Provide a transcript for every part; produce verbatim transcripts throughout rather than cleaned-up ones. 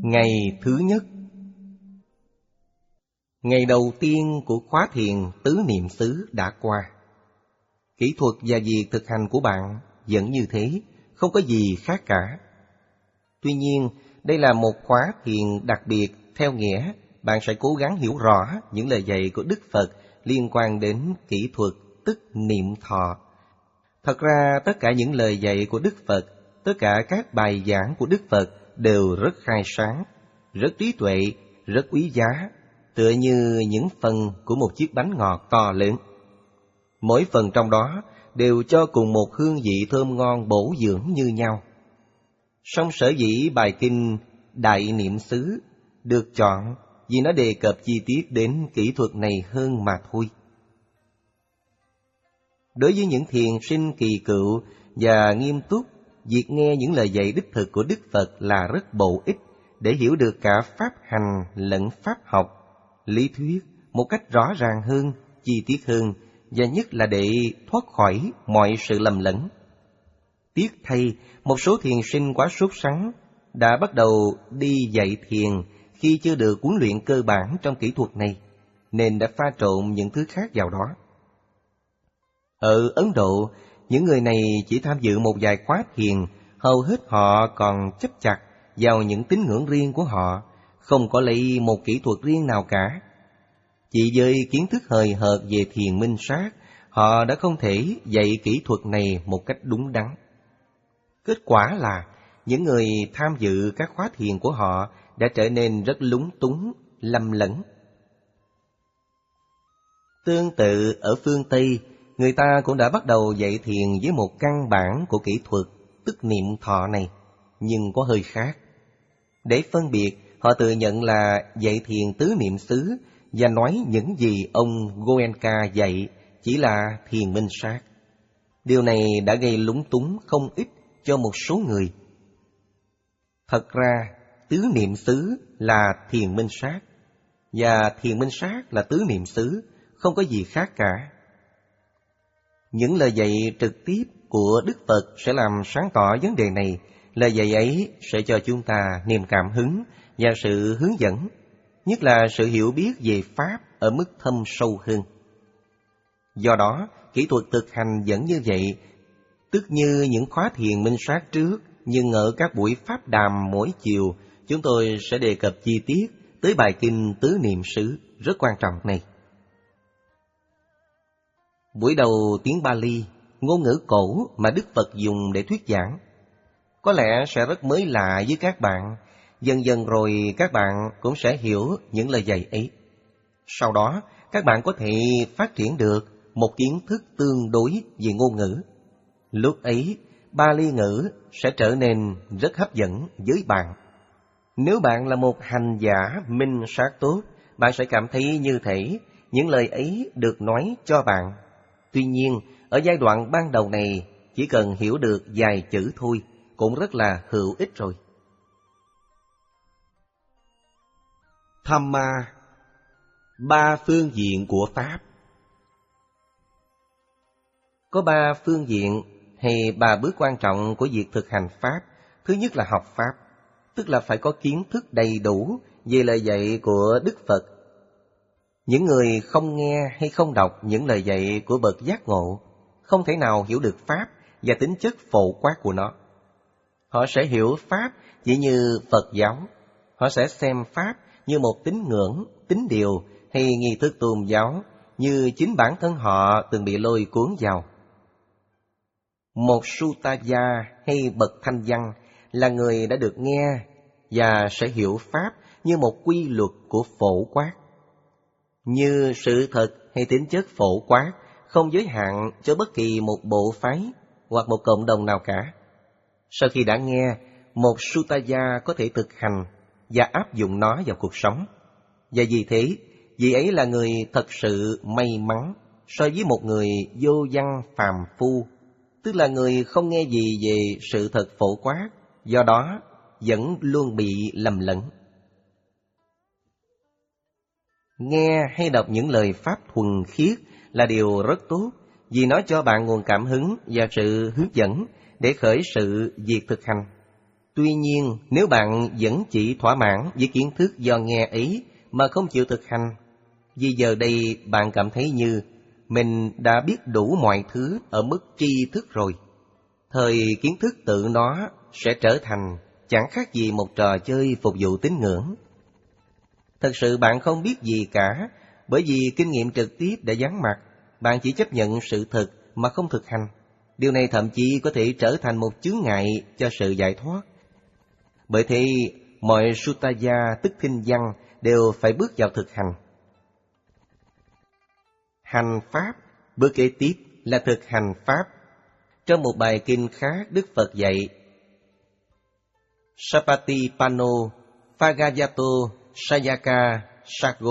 Ngày thứ nhất, ngày đầu tiên của khóa thiền tứ niệm xứ đã qua. Kỹ thuật và việc thực hành của bạn vẫn như thế, không có gì khác cả. Tuy nhiên, đây là một khóa thiền đặc biệt, theo nghĩa bạn sẽ cố gắng hiểu rõ những lời dạy của Đức Phật liên quan đến kỹ thuật tức niệm thọ. Thật ra tất cả những lời dạy của Đức Phật, tất cả các bài giảng của Đức Phật đều rất khai sáng, rất trí tuệ, rất quý giá, tựa như những phần của một chiếc bánh ngọt to lớn. Mỗi phần trong đó đều cho cùng một hương vị thơm ngon bổ dưỡng như nhau. Song sở dĩ bài kinh Đại Niệm xứ được chọn vì nó đề cập chi tiết đến kỹ thuật này hơn mà thôi. Đối với những thiền sinh kỳ cựu và nghiêm túc, việc nghe những lời dạy đích thực của Đức Phật là rất bổ ích để hiểu được cả pháp hành lẫn pháp học, lý thuyết một cách rõ ràng hơn, chi tiết hơn, và nhất là để thoát khỏi mọi sự lầm lẫn. Tiếc thay, một số thiền sinh quá sốt sắng đã bắt đầu đi dạy thiền khi chưa được huấn luyện cơ bản trong kỹ thuật này, nên đã pha trộn những thứ khác vào đó. Ở Ấn Độ, những người này chỉ tham dự một vài khóa thiền, hầu hết họ còn chấp chặt vào những tín ngưỡng riêng của họ, không có lấy một kỹ thuật riêng nào cả. Chỉ với kiến thức hời hợt về thiền minh sát, họ đã không thể dạy kỹ thuật này một cách đúng đắn. Kết quả là những người tham dự các khóa thiền của họ đã trở nên rất lúng túng, lầm lẫn. Tương tự ở phương Tây, người ta cũng đã bắt đầu dạy thiền với một căn bản của kỹ thuật tức niệm thọ này, nhưng có hơi khác. Để phân biệt, họ tự nhận là dạy thiền tứ niệm xứ và nói những gì ông Goenka dạy chỉ là thiền minh sát. Điều này đã gây lúng túng không ít cho một số người. Thật ra, tứ niệm xứ là thiền minh sát, và thiền minh sát là tứ niệm xứ, không có gì khác cả. Những lời dạy trực tiếp của Đức Phật sẽ làm sáng tỏ vấn đề này. Lời dạy ấy sẽ cho chúng ta niềm cảm hứng và sự hướng dẫn, nhất là sự hiểu biết về Pháp ở mức thâm sâu hơn. Do đó, kỹ thuật thực hành vẫn như vậy, tức như những khóa thiền minh sát trước, nhưng ở các buổi pháp đàm mỗi chiều, chúng tôi sẽ đề cập chi tiết tới bài kinh tứ niệm xứ rất quan trọng này. Buổi đầu tiếng Pali, ngôn ngữ cổ mà Đức Phật dùng để thuyết giảng, có lẽ sẽ rất mới lạ với các bạn. Dần dần rồi các bạn cũng sẽ hiểu những lời dạy ấy. Sau đó, các bạn có thể phát triển được một kiến thức tương đối về ngôn ngữ. Lúc ấy, Pali ngữ sẽ trở nên rất hấp dẫn với bạn. Nếu bạn là một hành giả minh sát tốt, bạn sẽ cảm thấy như thể những lời ấy được nói cho bạn. Tuy nhiên, ở giai đoạn ban đầu này, chỉ cần hiểu được vài chữ thôi cũng rất là hữu ích rồi. Dhamma, ba phương diện của Pháp. Có ba phương diện hay ba bước quan trọng của việc thực hành Pháp. Thứ nhất là học Pháp, tức là phải có kiến thức đầy đủ về lời dạy của Đức Phật. Những người không nghe hay không đọc những lời dạy của bậc giác ngộ không thể nào hiểu được Pháp và tính chất phổ quát của nó. Họ sẽ hiểu Pháp chỉ như Phật giáo. Họ sẽ xem Pháp như một tín ngưỡng, tín điều hay nghi thức tôn giáo, như chính bản thân họ từng bị lôi cuốn vào. Một Sutaya hay bậc thanh văn là người đã được nghe và sẽ hiểu Pháp như một quy luật của phổ quát, như sự thật hay tính chất phổ quát, không giới hạn cho bất kỳ một bộ phái hoặc một cộng đồng nào cả. Sau khi đã nghe, một Sutaya có thể thực hành và áp dụng nó vào cuộc sống. Và vì thế, vị ấy là người thật sự may mắn so với một người vô văn phàm phu, tức là người không nghe gì về sự thật phổ quát, do đó vẫn luôn bị lầm lẫn. Nghe hay đọc những lời Pháp thuần khiết là điều rất tốt, vì nó cho bạn nguồn cảm hứng và sự hướng dẫn để khởi sự việc thực hành. Tuy nhiên, nếu bạn vẫn chỉ thỏa mãn với kiến thức do nghe ấy mà không chịu thực hành, vì giờ đây bạn cảm thấy như mình đã biết đủ mọi thứ ở mức tri thức rồi, thời kiến thức tự nó sẽ trở thành chẳng khác gì một trò chơi phục vụ tín ngưỡng. Thật sự bạn không biết gì cả, bởi vì kinh nghiệm trực tiếp đã vắng mặt, bạn chỉ chấp nhận sự thật mà không thực hành. Điều này thậm chí có thể trở thành một chướng ngại cho sự giải thoát. Bởi thế, mọi Sutaya tức thinh văn đều phải bước vào thực hành. Hành Pháp, bước kế tiếp là thực hành Pháp. Trong một bài kinh khác, Đức Phật dạy: Sapatipano, Phagayato, Sayaka, Sago.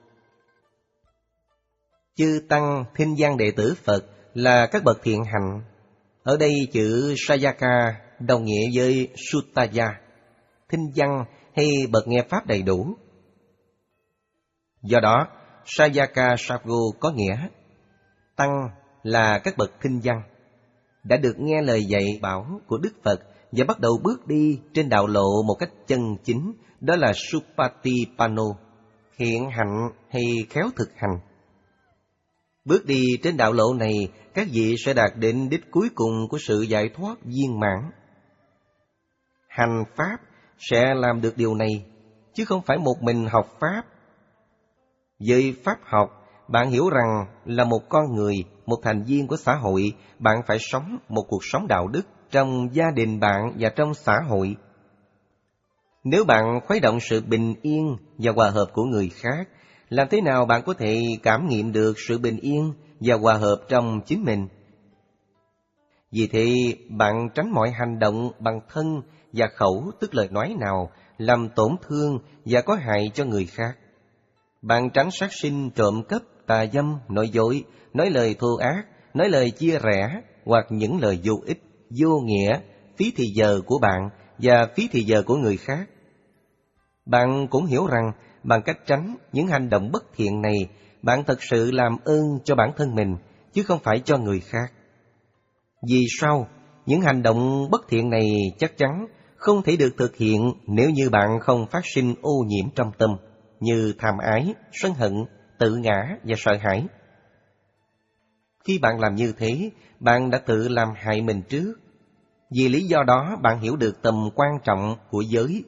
Chư Tăng thinh văn đệ tử Phật là các bậc thiện hạnh. Ở đây chữ Sayaka đồng nghĩa với Sutaya, thinh văn hay bậc nghe Pháp đầy đủ. Do đó, Sayaka Sago có nghĩa Tăng là các bậc thinh văn, đã được nghe lời dạy bảo của Đức Phật và bắt đầu bước đi trên đạo lộ một cách chân chính, đó là Supatipano, hiện hạnh hay khéo thực hành. Bước đi trên đạo lộ này, các vị sẽ đạt đến đích cuối cùng của sự giải thoát viên mãn. Hành Pháp sẽ làm được điều này, chứ không phải một mình học Pháp. Với Pháp học, bạn hiểu rằng là một con người, một thành viên của xã hội, bạn phải sống một cuộc sống đạo đức trong gia đình bạn và trong xã hội. Nếu bạn khuấy động sự bình yên và hòa hợp của người khác, làm thế nào bạn có thể cảm nghiệm được sự bình yên và hòa hợp trong chính mình? Vì thế, bạn tránh mọi hành động bằng thân và khẩu, tức lời nói nào làm tổn thương và có hại cho người khác. Bạn tránh sát sinh, trộm cắp, tà dâm, nói dối, nói lời thô ác, nói lời chia rẽ hoặc những lời vô ích, vô nghĩa, phí thì giờ của bạn và phí thì giờ của người khác. Bạn cũng hiểu rằng bằng cách tránh những hành động bất thiện này, bạn thật sự làm ơn cho bản thân mình, chứ không phải cho người khác. Vì sao? Những hành động bất thiện này chắc chắn không thể được thực hiện nếu như bạn không phát sinh ô nhiễm trong tâm, như tham ái, sân hận, tự ngã và sợ hãi. Khi bạn làm như thế, bạn đã tự làm hại mình trước. Vì lý do đó, bạn hiểu được tầm quan trọng của giới.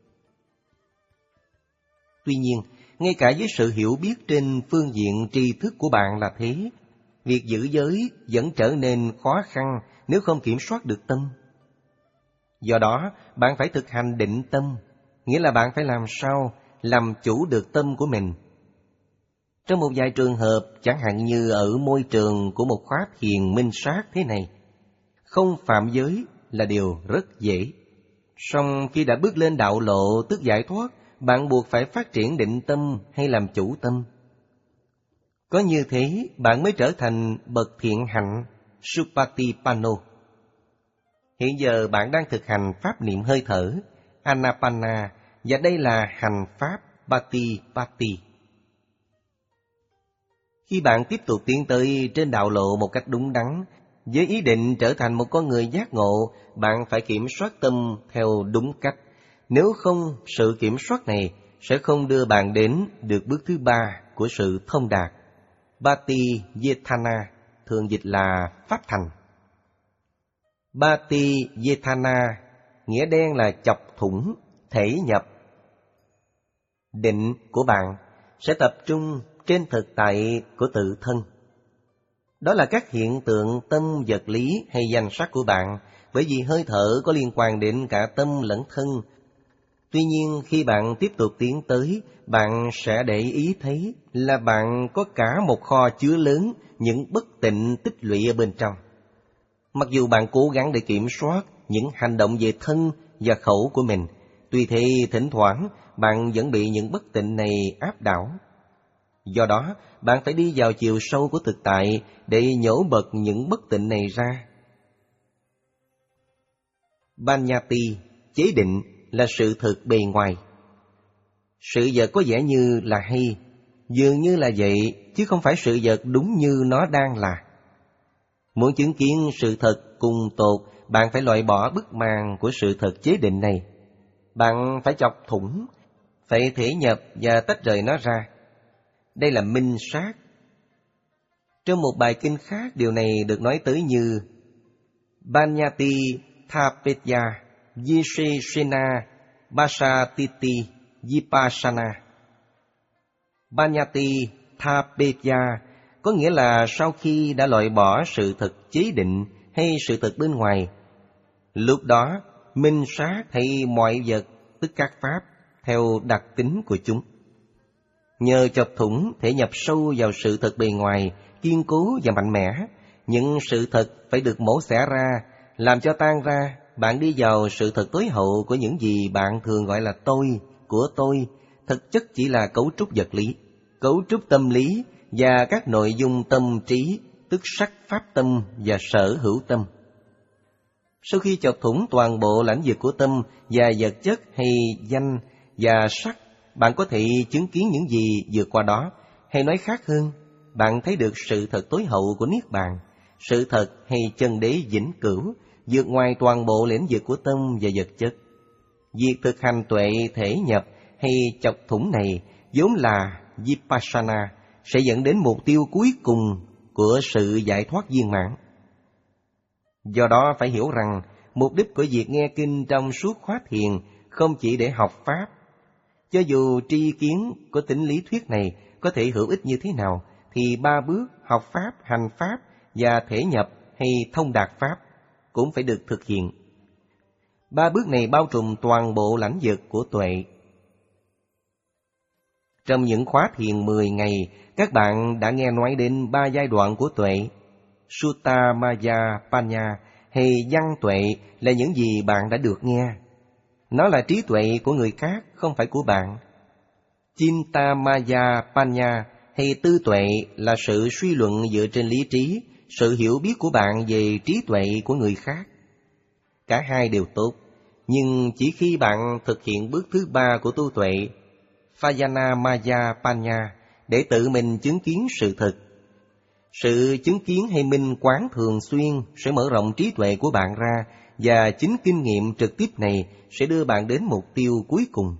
Tuy nhiên, ngay cả với sự hiểu biết trên phương diện tri thức của bạn là thế, việc giữ giới vẫn trở nên khó khăn nếu không kiểm soát được tâm. Do đó, bạn phải thực hành định tâm, nghĩa là bạn phải làm sao làm chủ được tâm của mình. Trong một vài trường hợp, chẳng hạn như ở môi trường của một khóa thiền minh sát thế này, không phạm giới là điều rất dễ. Song khi đã bước lên đạo lộ tức giải thoát, bạn buộc phải phát triển định tâm hay làm chủ tâm. Có như thế, bạn mới trở thành bậc thiện hạnh, Supatipano. Hiện giờ bạn đang thực hành pháp niệm hơi thở, Anapana, và đây là hành pháp Patipati. Khi bạn tiếp tục tiến tới trên đạo lộ một cách đúng đắn, với ý định trở thành một con người giác ngộ, bạn phải kiểm soát tâm theo đúng cách. Nếu không, sự kiểm soát này sẽ không đưa bạn đến được bước thứ ba của sự thông đạt. Bhati Yethana, thường dịch là pháp thành. Bhati Yethana, nghĩa đen là chọc thủng, thể nhập. Định của bạn sẽ tập trung trên thực tại của tự thân. Đó là các hiện tượng tâm vật lý hay danh sắc của bạn, bởi vì hơi thở có liên quan đến cả tâm lẫn thân. Tuy nhiên, khi bạn tiếp tục tiến tới, bạn sẽ để ý thấy là bạn có cả một kho chứa lớn những bất tịnh tích lũy ở bên trong. Mặc dù bạn cố gắng để kiểm soát những hành động về thân và khẩu của mình, tuy thế thỉnh thoảng bạn vẫn bị những bất tịnh này áp đảo. Do đó, bạn phải đi vào chiều sâu của thực tại để nhổ bật những bất tịnh này ra. Banyati, chế định, là sự thực bề ngoài. Sự vật có vẻ như là hay, dường như là vậy, chứ không phải sự vật đúng như nó đang là. Muốn chứng kiến sự thật cùng tột, bạn phải loại bỏ bức màn của sự thật chế định này. Bạn phải chọc thủng, phải thể nhập và tách rời nó ra. Đây là minh sát. Trong một bài kinh khác, điều này được nói tới như Banyati Thapetya Visheshena Basatiti Vipassana. Banyati Thapetya có nghĩa là sau khi đã loại bỏ sự thật chế định hay sự thật bên ngoài, lúc đó minh sát hay mọi vật, tức các pháp, theo đặc tính của chúng. Nhờ chọc thủng thể nhập sâu vào sự thật bề ngoài, kiên cố và mạnh mẽ, những sự thật phải được mổ xẻ ra, làm cho tan ra. Bạn đi vào sự thật tối hậu của những gì bạn thường gọi là tôi, của tôi, thực chất chỉ là cấu trúc vật lý, cấu trúc tâm lý và các nội dung tâm trí, tức sắc pháp tâm và sở hữu tâm. Sau khi chọc thủng toàn bộ lãnh vực của tâm và vật chất hay danh và sắc, bạn có thể chứng kiến những gì vượt qua đó, hay nói khác hơn, bạn thấy được sự thật tối hậu của Niết Bàn, sự thật hay chân đế vĩnh cửu, vượt ngoài toàn bộ lĩnh vực của tâm và vật chất. Việc thực hành tuệ thể nhập hay chọc thủng này vốn là Vipassana, sẽ dẫn đến mục tiêu cuối cùng của sự giải thoát viên mãn. Do đó phải hiểu rằng, mục đích của việc nghe kinh trong suốt khóa thiền không chỉ để học Pháp. Cho dù tri kiến của tính lý thuyết này có thể hữu ích như thế nào, thì ba bước học Pháp, hành Pháp và thể nhập hay thông đạt Pháp cũng phải được thực hiện. Ba bước này bao trùm toàn bộ lãnh vực của tuệ. Trong những khóa thiền mười ngày, các bạn đã nghe nói đến ba giai đoạn của tuệ. Sutta Maya Panya hay văn tuệ là những gì bạn đã được nghe. Nó là trí tuệ của người khác, không phải của bạn. Chinta Maya Panya hay tư tuệ là sự suy luận dựa trên lý trí, sự hiểu biết của bạn về trí tuệ của người khác. Cả hai đều tốt, nhưng chỉ khi bạn thực hiện bước thứ ba của tu tuệ, Vajana Maya Panya, để tự mình chứng kiến sự thật. Sự chứng kiến hay minh quán thường xuyên sẽ mở rộng trí tuệ của bạn ra, và chính kinh nghiệm trực tiếp này sẽ đưa bạn đến mục tiêu cuối cùng.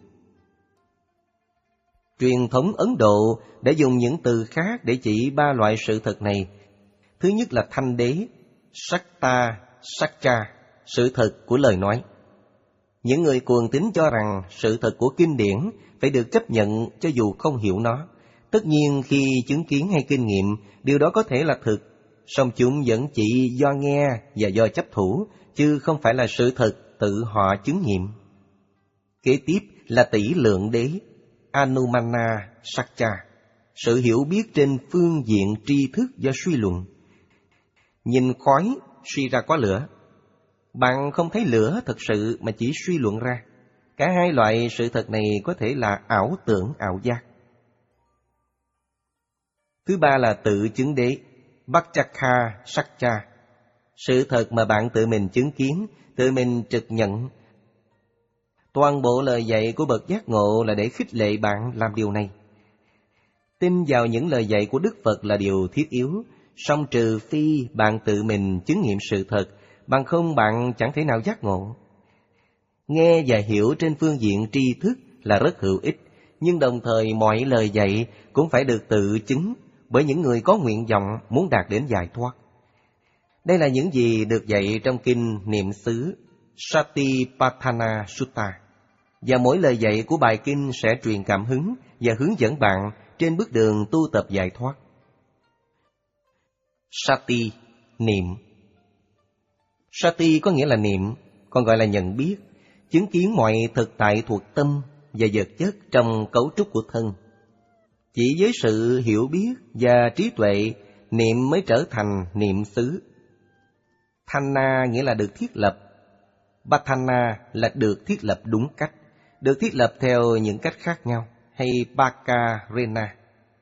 Truyền thống Ấn Độ đã dùng những từ khác để chỉ ba loại sự thật này. Thứ nhất là thanh đế, Sakta, Sakcha, sự thật của lời nói. Những người cuồng tín cho rằng sự thật của kinh điển phải được chấp nhận cho dù không hiểu nó. Tất nhiên khi chứng kiến hay kinh nghiệm, điều đó có thể là thực, song chúng vẫn chỉ do nghe và do chấp thủ, chứ không phải là sự thật tự họ chứng nghiệm. Kế tiếp là tỷ lượng đế, Anumana Sakcha, sự hiểu biết trên phương diện tri thức do suy luận. Nhìn khói suy ra có lửa, bạn không thấy lửa thật sự mà chỉ suy luận ra. Cả hai loại sự thật này có thể là ảo tưởng, ảo giác. Thứ ba là tự chứng đế, Bhakchakha Sakcha, sự thật mà bạn tự mình chứng kiến, tự mình trực nhận. Toàn bộ lời dạy của bậc giác ngộ là để khích lệ bạn làm điều này. Tin vào những lời dạy của Đức Phật là điều thiết yếu, song trừ phi bạn tự mình chứng nghiệm sự thật, bằng không bạn chẳng thể nào giác ngộ. Nghe và hiểu trên phương diện tri thức là rất hữu ích, nhưng đồng thời mọi lời dạy cũng phải được tự chứng bởi những người có nguyện vọng muốn đạt đến giải thoát. Đây là những gì được dạy trong kinh Niệm xứ Satipatthana Sutta, và mỗi lời dạy của bài kinh sẽ truyền cảm hứng và hướng dẫn bạn trên bước đường tu tập giải thoát. Sati, niệm. Sati có nghĩa là niệm, còn gọi là nhận biết, chứng kiến mọi thực tại thuộc tâm và vật chất trong cấu trúc của thân. Chỉ với sự hiểu biết và trí tuệ, niệm mới trở thành niệm xứ. Thanna nghĩa là được thiết lập, Patthana là được thiết lập đúng cách, được thiết lập theo những cách khác nhau, hay Bakarena.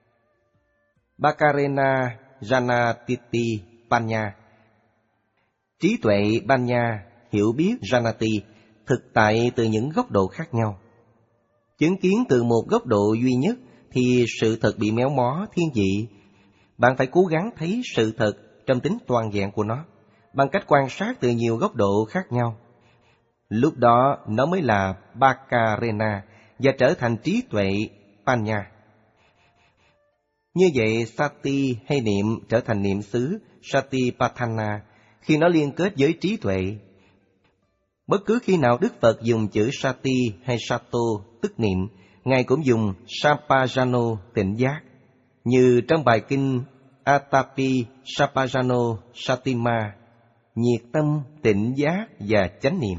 Bakarena Janatiti Panya. Trí tuệ Panya, hiểu biết Janati, thực tại từ những góc độ khác nhau. Chứng kiến từ một góc độ duy nhất thì sự thật bị méo mó, thiên vị. Bạn phải cố gắng thấy sự thật trong tính toàn vẹn của nó. bằng cách quan sát từ nhiều góc độ khác nhau. Lúc đó nó mới là Baccarena và trở thành trí tuệ Panya. Như vậy, Sati hay niệm trở thành niệm xứ Satipatthana khi nó liên kết với trí tuệ. Bất cứ khi nào Đức Phật dùng chữ Sati hay Sato tức niệm, Ngài cũng dùng Sampajano tỉnh giác, như trong bài kinh Atapi Sampajano Satima, nhiệt tâm, tỉnh giác và chánh niệm.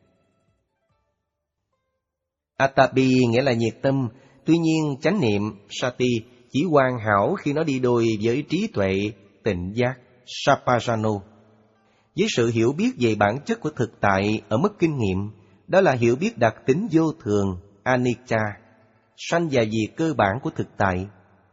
Atapi nghĩa là nhiệt tâm, tuy nhiên chánh niệm Sati chỉ hoàn hảo khi nó đi đôi với trí tuệ, tỉnh giác, Sampajano. Với sự hiểu biết về bản chất của thực tại ở mức kinh nghiệm, đó là hiểu biết đặc tính vô thường, anicca, sanh và diệt cơ bản của thực tại.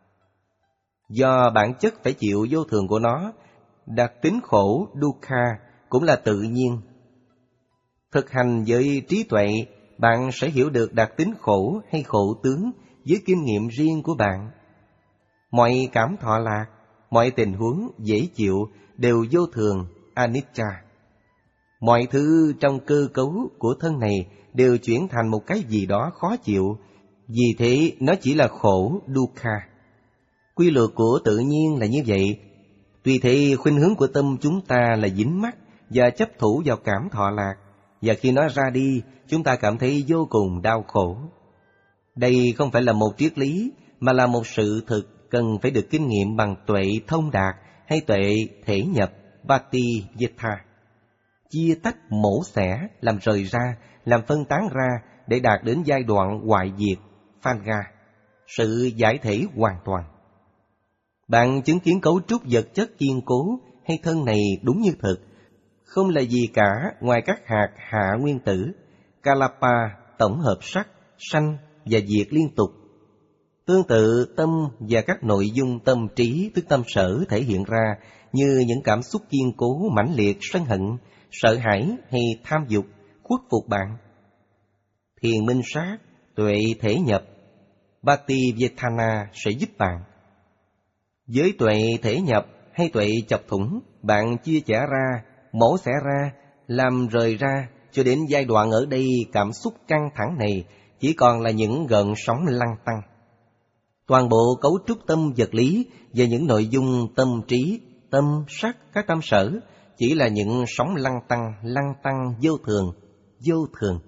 Do bản chất phải chịu vô thường của nó, đặc tính khổ, dukkha, cũng là tự nhiên. Thực hành với trí tuệ, bạn sẽ hiểu được đặc tính khổ hay khổ tướng với kinh nghiệm riêng của bạn. Mọi cảm thọ lạc, mọi tình huống dễ chịu đều vô thường, anicca. Mọi thứ trong cơ cấu của thân này đều chuyển thành một cái gì đó khó chịu, vì thế nó chỉ là khổ, dukkha. Quy luật của tự nhiên là như vậy. Tuy thế, khuynh hướng của tâm chúng ta là dính mắc và chấp thủ vào cảm thọ lạc, và khi nó ra đi, chúng ta cảm thấy vô cùng đau khổ. Đây không phải là một triết lý, mà là một sự thực cần phải được kinh nghiệm bằng tuệ thông đạt hay tuệ thể nhập, Bhati Vittha. Chia tách, mổ xẻ, làm rời ra, làm phân tán ra để đạt đến giai đoạn hoại diệt, Phanga, sự giải thể hoàn toàn. Bạn chứng kiến cấu trúc vật chất kiên cố hay thân này đúng như thực, không là gì cả ngoài các hạt hạ nguyên tử, Kalapa, tổng hợp sắc, sanh và diệt liên tục. Tương tự, tâm và các nội dung tâm trí tức tâm sở thể hiện ra như những cảm xúc kiên cố, mãnh liệt, sân hận, sợ hãi hay tham dục, khuất phục bạn. Thiền minh sát, tuệ thể nhập, Bhati Vittana sẽ giúp bạn. Với tuệ thể nhập hay tuệ chọc thủng, bạn chia chẻ ra, mổ xẻ ra, làm rời ra, cho đến giai đoạn ở đây cảm xúc căng thẳng này chỉ còn là những gợn sóng lăn tăn. Toàn bộ cấu trúc tâm vật lý và những nội dung tâm trí, tâm sắc, các tâm sở chỉ là những sóng lăn tăn, lăn tăn vô thường, vô thường.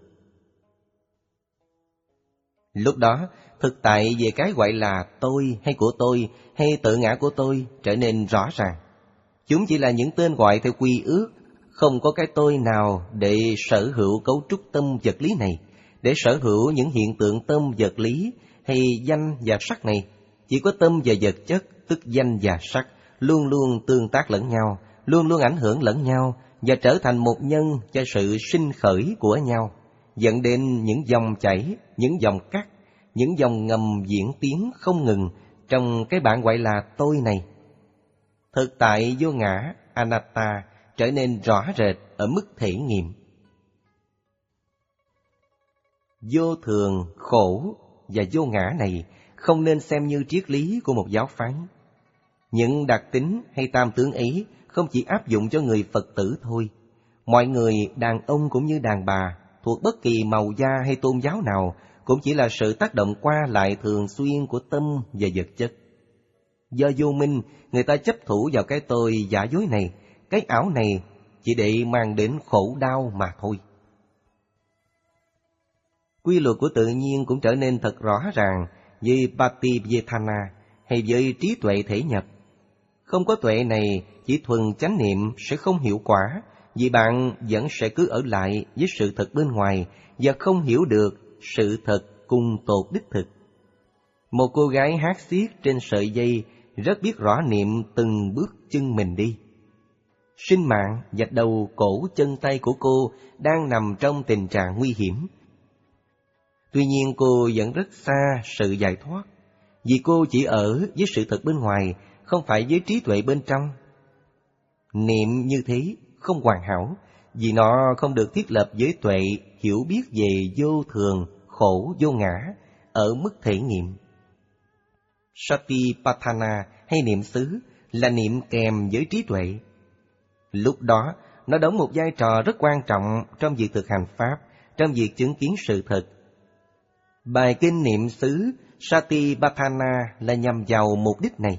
Lúc đó, thực tại về cái gọi là tôi hay của tôi hay tự ngã của tôi trở nên rõ ràng. Chúng chỉ là những tên gọi theo quy ước, không có cái tôi nào để sở hữu cấu trúc tâm vật lý này, để sở hữu những hiện tượng tâm vật lý hay danh và sắc này. Chỉ có tâm và vật chất, tức danh và sắc, luôn luôn tương tác lẫn nhau, luôn luôn ảnh hưởng lẫn nhau và trở thành một nhân cho sự sinh khởi của nhau, dẫn đến những dòng chảy, những dòng cắt, những dòng ngầm diễn tiến không ngừng trong cái bản gọi là tôi này. Thực tại vô ngã, anatta, trở nên rõ rệt ở mức thể nghiệm. Vô thường, khổ và vô ngã này không nên xem như triết lý của một giáo phái. Những đặc tính hay tam tướng ấy không chỉ áp dụng cho người Phật tử thôi. Mọi người, đàn ông cũng như đàn bà, thuộc bất kỳ màu da hay tôn giáo nào, cũng chỉ là sự tác động qua lại thường xuyên của tâm và vật chất. Do vô minh, người ta chấp thủ vào cái tôi giả dối này, cái ảo này, chỉ để mang đến khổ đau mà thôi. Quy luật của tự nhiên cũng trở nên thật rõ ràng với Bhati Vittana hay với trí tuệ thể nhập. Không có tuệ này, chỉ thuần chánh niệm sẽ không hiệu quả, vì bạn vẫn sẽ cứ ở lại với sự thật bên ngoài và không hiểu được sự thật cùng tột đích thực. Một cô gái hát xiết trên sợi dây rất biết rõ niệm từng bước chân mình đi. Sinh mạng và đầu cổ chân tay của cô đang nằm trong tình trạng nguy hiểm. Tuy nhiên cô vẫn rất xa sự giải thoát, vì cô chỉ ở với sự thật bên ngoài, không phải với trí tuệ bên trong. Niệm như thế không hoàn hảo, vì nó không được thiết lập với tuệ hiểu biết về vô thường, khổ, vô ngã ở mức thể nghiệm. Satipatthana hay niệm xứ là niệm kèm với trí tuệ. Lúc đó, nó đóng một vai trò rất quan trọng trong việc thực hành Pháp, trong việc chứng kiến sự thật. Bài kinh niệm xứ Satipatthana là nhằm vào mục đích này.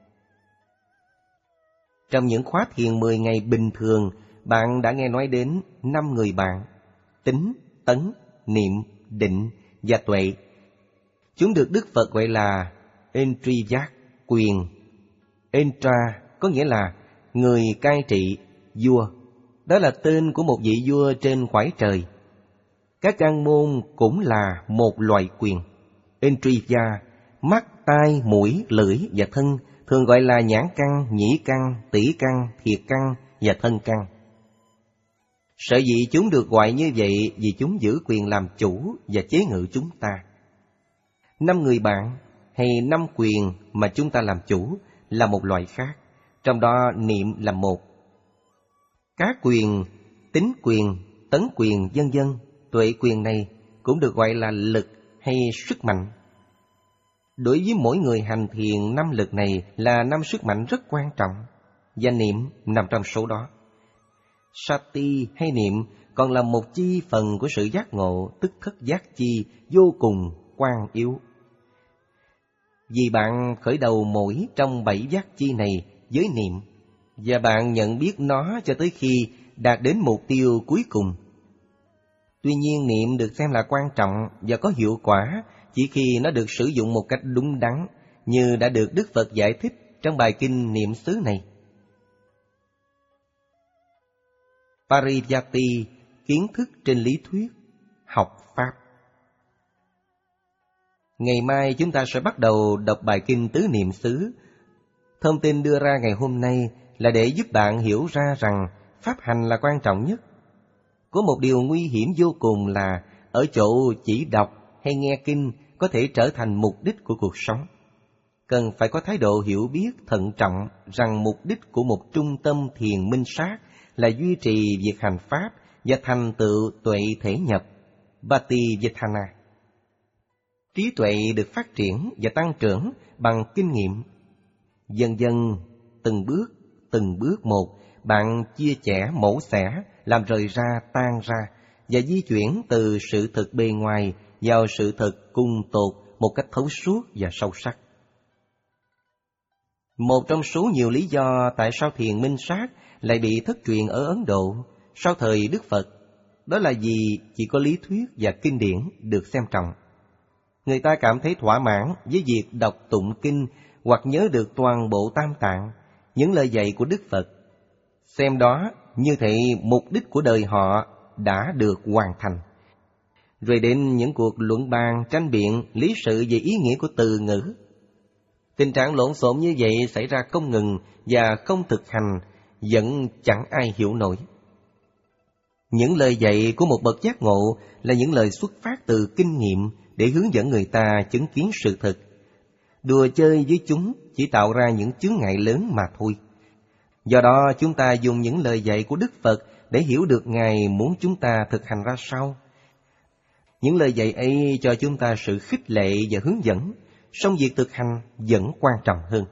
Trong những khóa thiền mười ngày bình thường, bạn đã nghe nói đến năm người bạn: tính, tấn, niệm, định và tuệ. Chúng được Đức Phật gọi là Indriya, quyền. Indra có nghĩa là người cai trị, vua. Đó là tên của một vị vua trên cõi trời. Các căn môn cũng là một loại quyền. Indriya, mắt, tai, mũi, lưỡi và thân, thường gọi là nhãn căn, nhĩ căn, tỷ căn, thiệt căn và thân căn. Sở dĩ chúng được gọi như vậy vì chúng giữ quyền làm chủ và chế ngự chúng ta. Năm người bạn hay năm quyền mà chúng ta làm chủ là một loại khác, trong đó niệm là một. Các quyền, tính quyền, tấn quyền, vân vân, tuệ quyền này cũng được gọi là lực hay sức mạnh. Đối với mỗi người hành thiền, năm lực này là năm sức mạnh rất quan trọng, và niệm nằm trong số đó. Sati hay niệm còn là một chi phần của sự giác ngộ, tức thất giác chi vô cùng quan yếu. Vì bạn khởi đầu mỗi trong bảy giác chi này với niệm, và bạn nhận biết nó cho tới khi đạt đến mục tiêu cuối cùng. Tuy nhiên, niệm được xem là quan trọng và có hiệu quả chỉ khi nó được sử dụng một cách đúng đắn, như đã được Đức Phật giải thích trong bài kinh niệm xứ này. Pariyatti, kiến thức trên lý thuyết, học Pháp. Ngày mai chúng ta sẽ bắt đầu đọc bài kinh tứ niệm xứ. Thông tin đưa ra ngày hôm nay là để giúp bạn hiểu ra rằng pháp hành là quan trọng nhất. Có một điều nguy hiểm vô cùng là ở chỗ chỉ đọc hay nghe kinh có thể trở thành mục đích của cuộc sống. Cần phải có thái độ hiểu biết thận trọng rằng mục đích của một trung tâm thiền minh sát là duy trì việc hành Pháp và thành tựu tuệ thể nhập, Pativedana. Trí tuệ được phát triển và tăng trưởng bằng kinh nghiệm. Dần dần, từng bước, từng bước một, bạn chia sẻ, mổ xẻ, làm rời ra, tan ra, và di chuyển từ sự thật bề ngoài vào sự thật cung tột một cách thấu suốt và sâu sắc. Một trong số nhiều lý do tại sao thiền minh sát lại bị thất truyền ở Ấn Độ sau thời Đức Phật, đó là vì chỉ có lý thuyết và kinh điển được xem trọng. Người ta cảm thấy thỏa mãn với việc đọc tụng kinh hoặc nhớ được toàn bộ Tam Tạng, những lời dạy của Đức Phật. Xem đó như thể mục đích của đời họ đã được hoàn thành. Rồi đến những cuộc luận bàn, tranh biện, lý sự về ý nghĩa của từ ngữ. Tình trạng lộn xộn như vậy xảy ra không ngừng và không thực hành, vẫn chẳng ai hiểu nổi. Những lời dạy của một bậc giác ngộ là những lời xuất phát từ kinh nghiệm để hướng dẫn người ta chứng kiến sự thật. Đùa chơi với chúng chỉ tạo ra những chướng ngại lớn mà thôi. Do đó chúng ta dùng những lời dạy của Đức Phật để hiểu được Ngài muốn chúng ta thực hành ra sao. Những lời dạy ấy cho chúng ta sự khích lệ và hướng dẫn, song việc thực hành vẫn quan trọng hơn.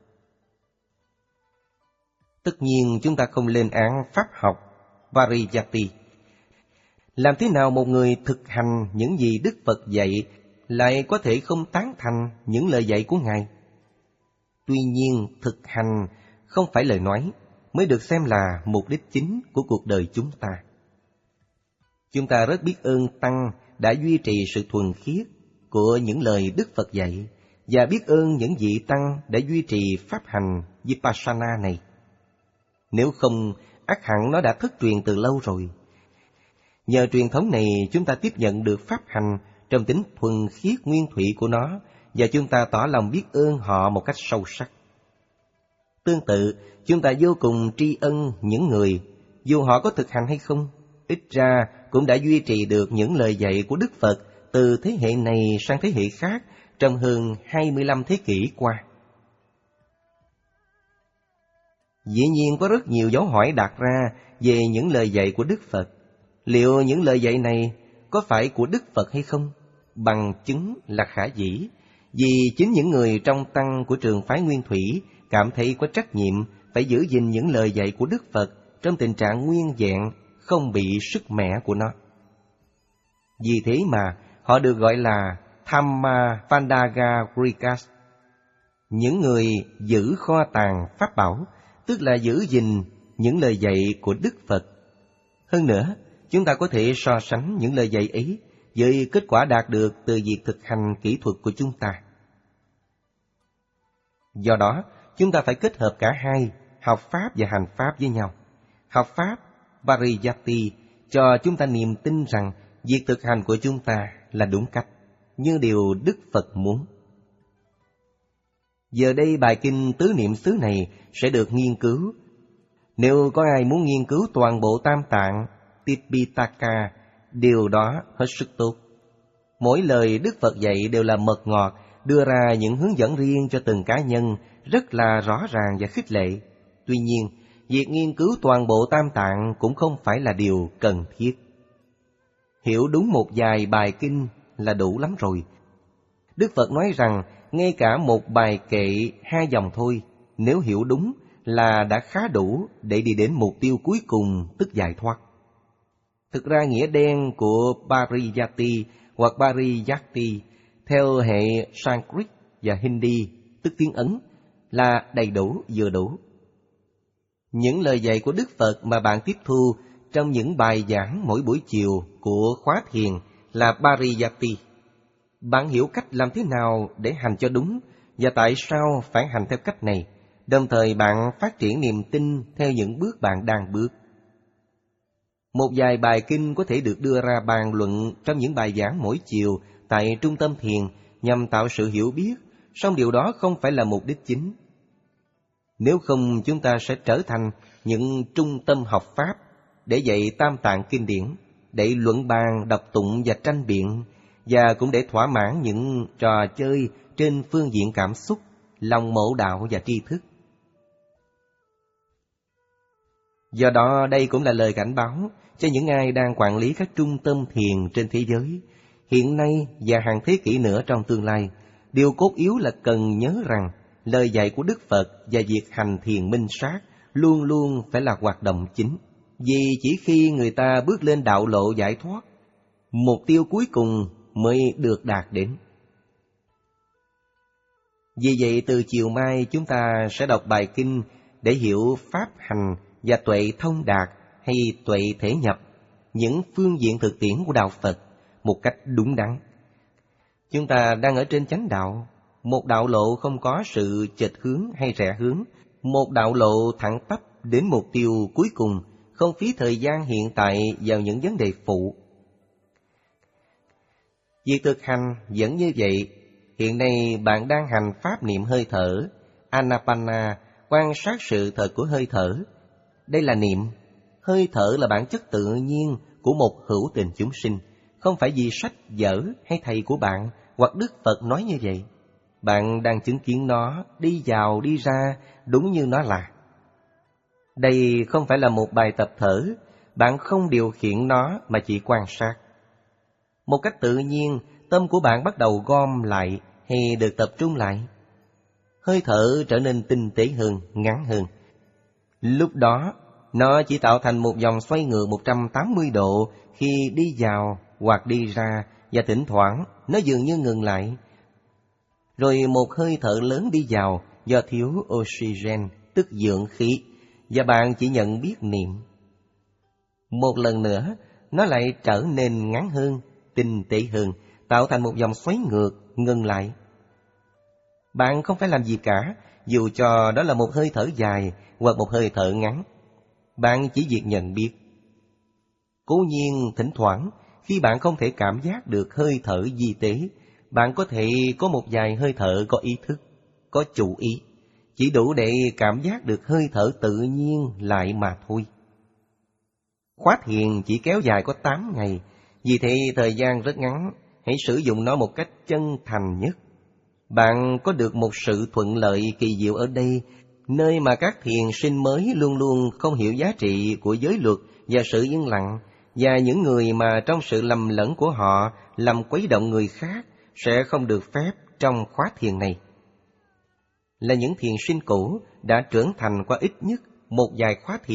Tất nhiên chúng ta không lên án pháp học Pariyatti. Làm thế nào một người thực hành những gì Đức Phật dạy lại có thể không tán thành những lời dạy của Ngài? Tuy nhiên, thực hành không phải lời nói mới được xem là mục đích chính của cuộc đời chúng ta. Chúng ta rất biết ơn Tăng đã duy trì sự thuần khiết của những lời Đức Phật dạy, và biết ơn những vị Tăng đã duy trì pháp hành Vipassana này. Nếu không, ắt hẳn nó đã thất truyền từ lâu rồi. Nhờ truyền thống này, chúng ta tiếp nhận được pháp hành trong tính thuần khiết nguyên thủy của nó, và chúng ta tỏ lòng biết ơn họ một cách sâu sắc. Tương tự, chúng ta vô cùng tri ân những người, dù họ có thực hành hay không, ít ra cũng đã duy trì được những lời dạy của Đức Phật từ thế hệ này sang thế hệ khác trong hơn hai mươi lăm thế kỷ qua. Dĩ nhiên có rất nhiều dấu hỏi đặt ra về những lời dạy của Đức Phật. Liệu những lời dạy này có phải của Đức Phật hay không? Bằng chứng là khả dĩ, vì chính những người trong tăng của trường phái Nguyên Thủy cảm thấy có trách nhiệm phải giữ gìn những lời dạy của Đức Phật trong tình trạng nguyên vẹn, không bị sức mẻ của nó. Vì thế mà họ được gọi là Dhamma Vandagarikas, những người giữ kho tàng pháp bảo, tức là giữ gìn những lời dạy của Đức Phật. Hơn nữa, chúng ta có thể so sánh những lời dạy ấy với kết quả đạt được từ việc thực hành kỹ thuật của chúng ta. Do đó, chúng ta phải kết hợp cả hai, học Pháp và hành Pháp với nhau. Học Pháp, Pariyatti, cho chúng ta niềm tin rằng việc thực hành của chúng ta là đúng cách, như điều Đức Phật muốn. Giờ đây bài kinh Tứ Niệm xứ này sẽ được nghiên cứu. Nếu có ai muốn nghiên cứu toàn bộ Tam Tạng, Tipitaka, điều đó hết sức tốt. Mỗi lời Đức Phật dạy đều là mật ngọt, đưa ra những hướng dẫn riêng cho từng cá nhân, rất là rõ ràng và khích lệ. Tuy nhiên, việc nghiên cứu toàn bộ Tam Tạng cũng không phải là điều cần thiết. Hiểu đúng một vài bài kinh là đủ lắm rồi. Đức Phật nói rằng, ngay cả một bài kệ hai dòng thôi, nếu hiểu đúng là đã khá đủ để đi đến mục tiêu cuối cùng, tức giải thoát. Thực ra nghĩa đen của Pariyatti hoặc Pariyatti theo hệ Sanskrit và Hindi, tức tiếng Ấn, là đầy đủ, vừa đủ. Những lời dạy của Đức Phật mà bạn tiếp thu trong những bài giảng mỗi buổi chiều của khóa thiền là Pariyatti. Bạn hiểu cách làm thế nào để hành cho đúng và tại sao phải hành theo cách này, đồng thời bạn phát triển niềm tin theo những bước bạn đang bước. Một vài bài kinh có thể được đưa ra bàn luận trong những bài giảng mỗi chiều tại trung tâm thiền nhằm tạo sự hiểu biết, song điều đó không phải là mục đích chính. Nếu không, chúng ta sẽ trở thành những trung tâm học Pháp để dạy Tam Tạng kinh điển, để luận bàn, đọc tụng và tranh biện, và cũng để thỏa mãn những trò chơi trên phương diện cảm xúc, lòng mộ đạo và tri thức. Do đó, đây cũng là lời cảnh báo cho những ai đang quản lý các trung tâm thiền trên thế giới. Hiện nay và hàng thế kỷ nữa trong tương lai, điều cốt yếu là cần nhớ rằng lời dạy của Đức Phật và việc hành thiền minh sát luôn luôn phải là hoạt động chính. Vì chỉ khi người ta bước lên đạo lộ giải thoát, mục tiêu cuối cùng mới được đạt đến. Vì vậy, từ chiều mai chúng ta sẽ đọc bài kinh để hiểu pháp hành và tuệ thông đạt hay tuệ thể nhập, những phương diện thực tiễn của đạo Phật một cách đúng đắn. Chúng ta đang ở trên chánh đạo, một đạo lộ không có sự chệch hướng hay rẽ hướng, một đạo lộ thẳng tắp đến mục tiêu cuối cùng, không phí thời gian hiện tại vào những vấn đề phụ. Việc thực hành vẫn như vậy. Hiện nay bạn đang hành pháp niệm hơi thở, Anapana, quan sát sự thật của hơi thở. Đây là niệm. Hơi thở là bản chất tự nhiên của một hữu tình chúng sinh, không phải vì sách vở hay thầy của bạn hoặc Đức Phật nói như vậy. Bạn đang chứng kiến nó đi vào đi ra đúng như nó là. Đây không phải là một bài tập thở, bạn không điều khiển nó mà chỉ quan sát. Một cách tự nhiên, tâm của bạn bắt đầu gom lại hay được tập trung lại. Hơi thở trở nên tinh tế hơn, ngắn hơn. Lúc đó, nó chỉ tạo thành một vòng xoay ngược một trăm tám mươi độ khi đi vào hoặc đi ra, và thỉnh thoảng nó dường như ngừng lại. Rồi một hơi thở lớn đi vào do thiếu oxygen, tức dưỡng khí, và bạn chỉ nhận biết niệm. Một lần nữa, nó lại trở nên ngắn hơn, tinh tế hơn, tạo thành một vòng xoáy ngược, ngừng lại. Bạn không phải làm gì cả, dù cho đó là một hơi thở dài hoặc một hơi thở ngắn. Bạn chỉ việc nhận biết. Cố nhiên, thỉnh thoảng, khi bạn không thể cảm giác được hơi thở vi tế, bạn có thể có một vài hơi thở có ý thức, có chủ ý, chỉ đủ để cảm giác được hơi thở tự nhiên lại mà thôi. Khóa thiền chỉ kéo dài có tám ngày, vì thế thời gian rất ngắn, hãy sử dụng nó một cách chân thành nhất. Bạn có được một sự thuận lợi kỳ diệu ở đây, nơi mà các thiền sinh mới luôn luôn không hiểu giá trị của giới luật và sự yên lặng, và những người mà trong sự lầm lẫn của họ làm quấy động người khác sẽ không được phép trong khóa thiền này. Là những thiền sinh cũ đã trưởng thành qua ít nhất một vài khóa thiền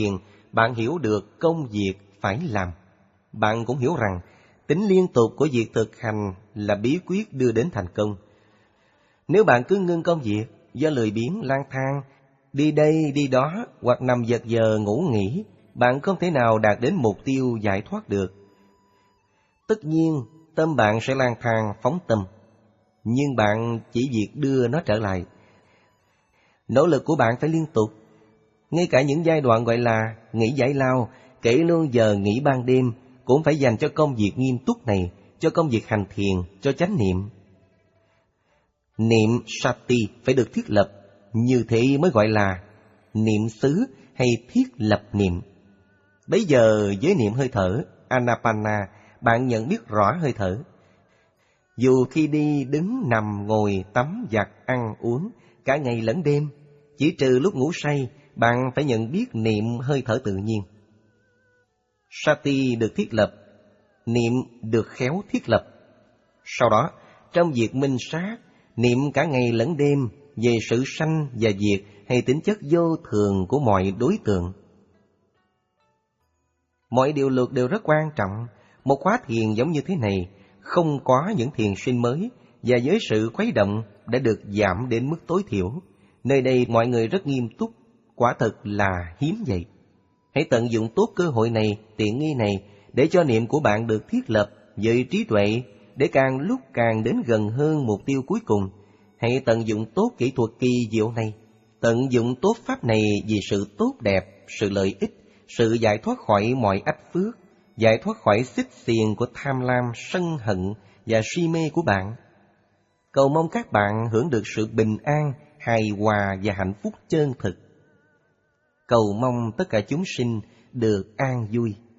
bạn hiểu được công việc phải làm. Bạn cũng hiểu rằng tính liên tục của việc thực hành là bí quyết đưa đến thành công. Nếu bạn cứ ngưng công việc do lười biếng lang thang, đi đây đi đó hoặc nằm giật giờ ngủ nghỉ, bạn không thể nào đạt đến mục tiêu giải thoát được. Tất nhiên, tâm bạn sẽ lang thang phóng tâm, nhưng bạn chỉ việc đưa nó trở lại. Nỗ lực của bạn phải liên tục. Ngay cả những giai đoạn gọi là nghỉ giải lao, kể luôn giờ nghỉ ban đêm, cũng phải dành cho công việc nghiêm túc này, cho công việc hành thiền, cho chánh niệm. Niệm Sati phải được thiết lập, như thế mới gọi là niệm xứ hay thiết lập niệm. Bây giờ với niệm hơi thở, Anapana, bạn nhận biết rõ hơi thở. Dù khi đi, đứng, nằm, ngồi, tắm, giặt, ăn, uống, cả ngày lẫn đêm, chỉ trừ lúc ngủ say, bạn phải nhận biết niệm hơi thở tự nhiên. Sati được thiết lập, niệm được khéo thiết lập. Sau đó, trong việc minh sát, niệm cả ngày lẫn đêm về sự sanh và diệt hay tính chất vô thường của mọi đối tượng. Mọi điều luật đều rất quan trọng. Một khóa thiền giống như thế này, không có những thiền sinh mới, và với sự khuấy động đã được giảm đến mức tối thiểu. Nơi đây mọi người rất nghiêm túc, quả thật là hiếm vậy. Hãy tận dụng tốt cơ hội này, tiện nghi này, để cho niệm của bạn được thiết lập với trí tuệ, để càng lúc càng đến gần hơn mục tiêu cuối cùng. Hãy tận dụng tốt kỹ thuật kỳ diệu này, tận dụng tốt pháp này vì sự tốt đẹp, sự lợi ích, sự giải thoát khỏi mọi ách phước, giải thoát khỏi xích xiềng của tham lam, sân hận và si mê của bạn. Cầu mong các bạn hưởng được sự bình an, hài hòa và hạnh phúc chân thực. Cầu mong tất cả chúng sinh được an vui.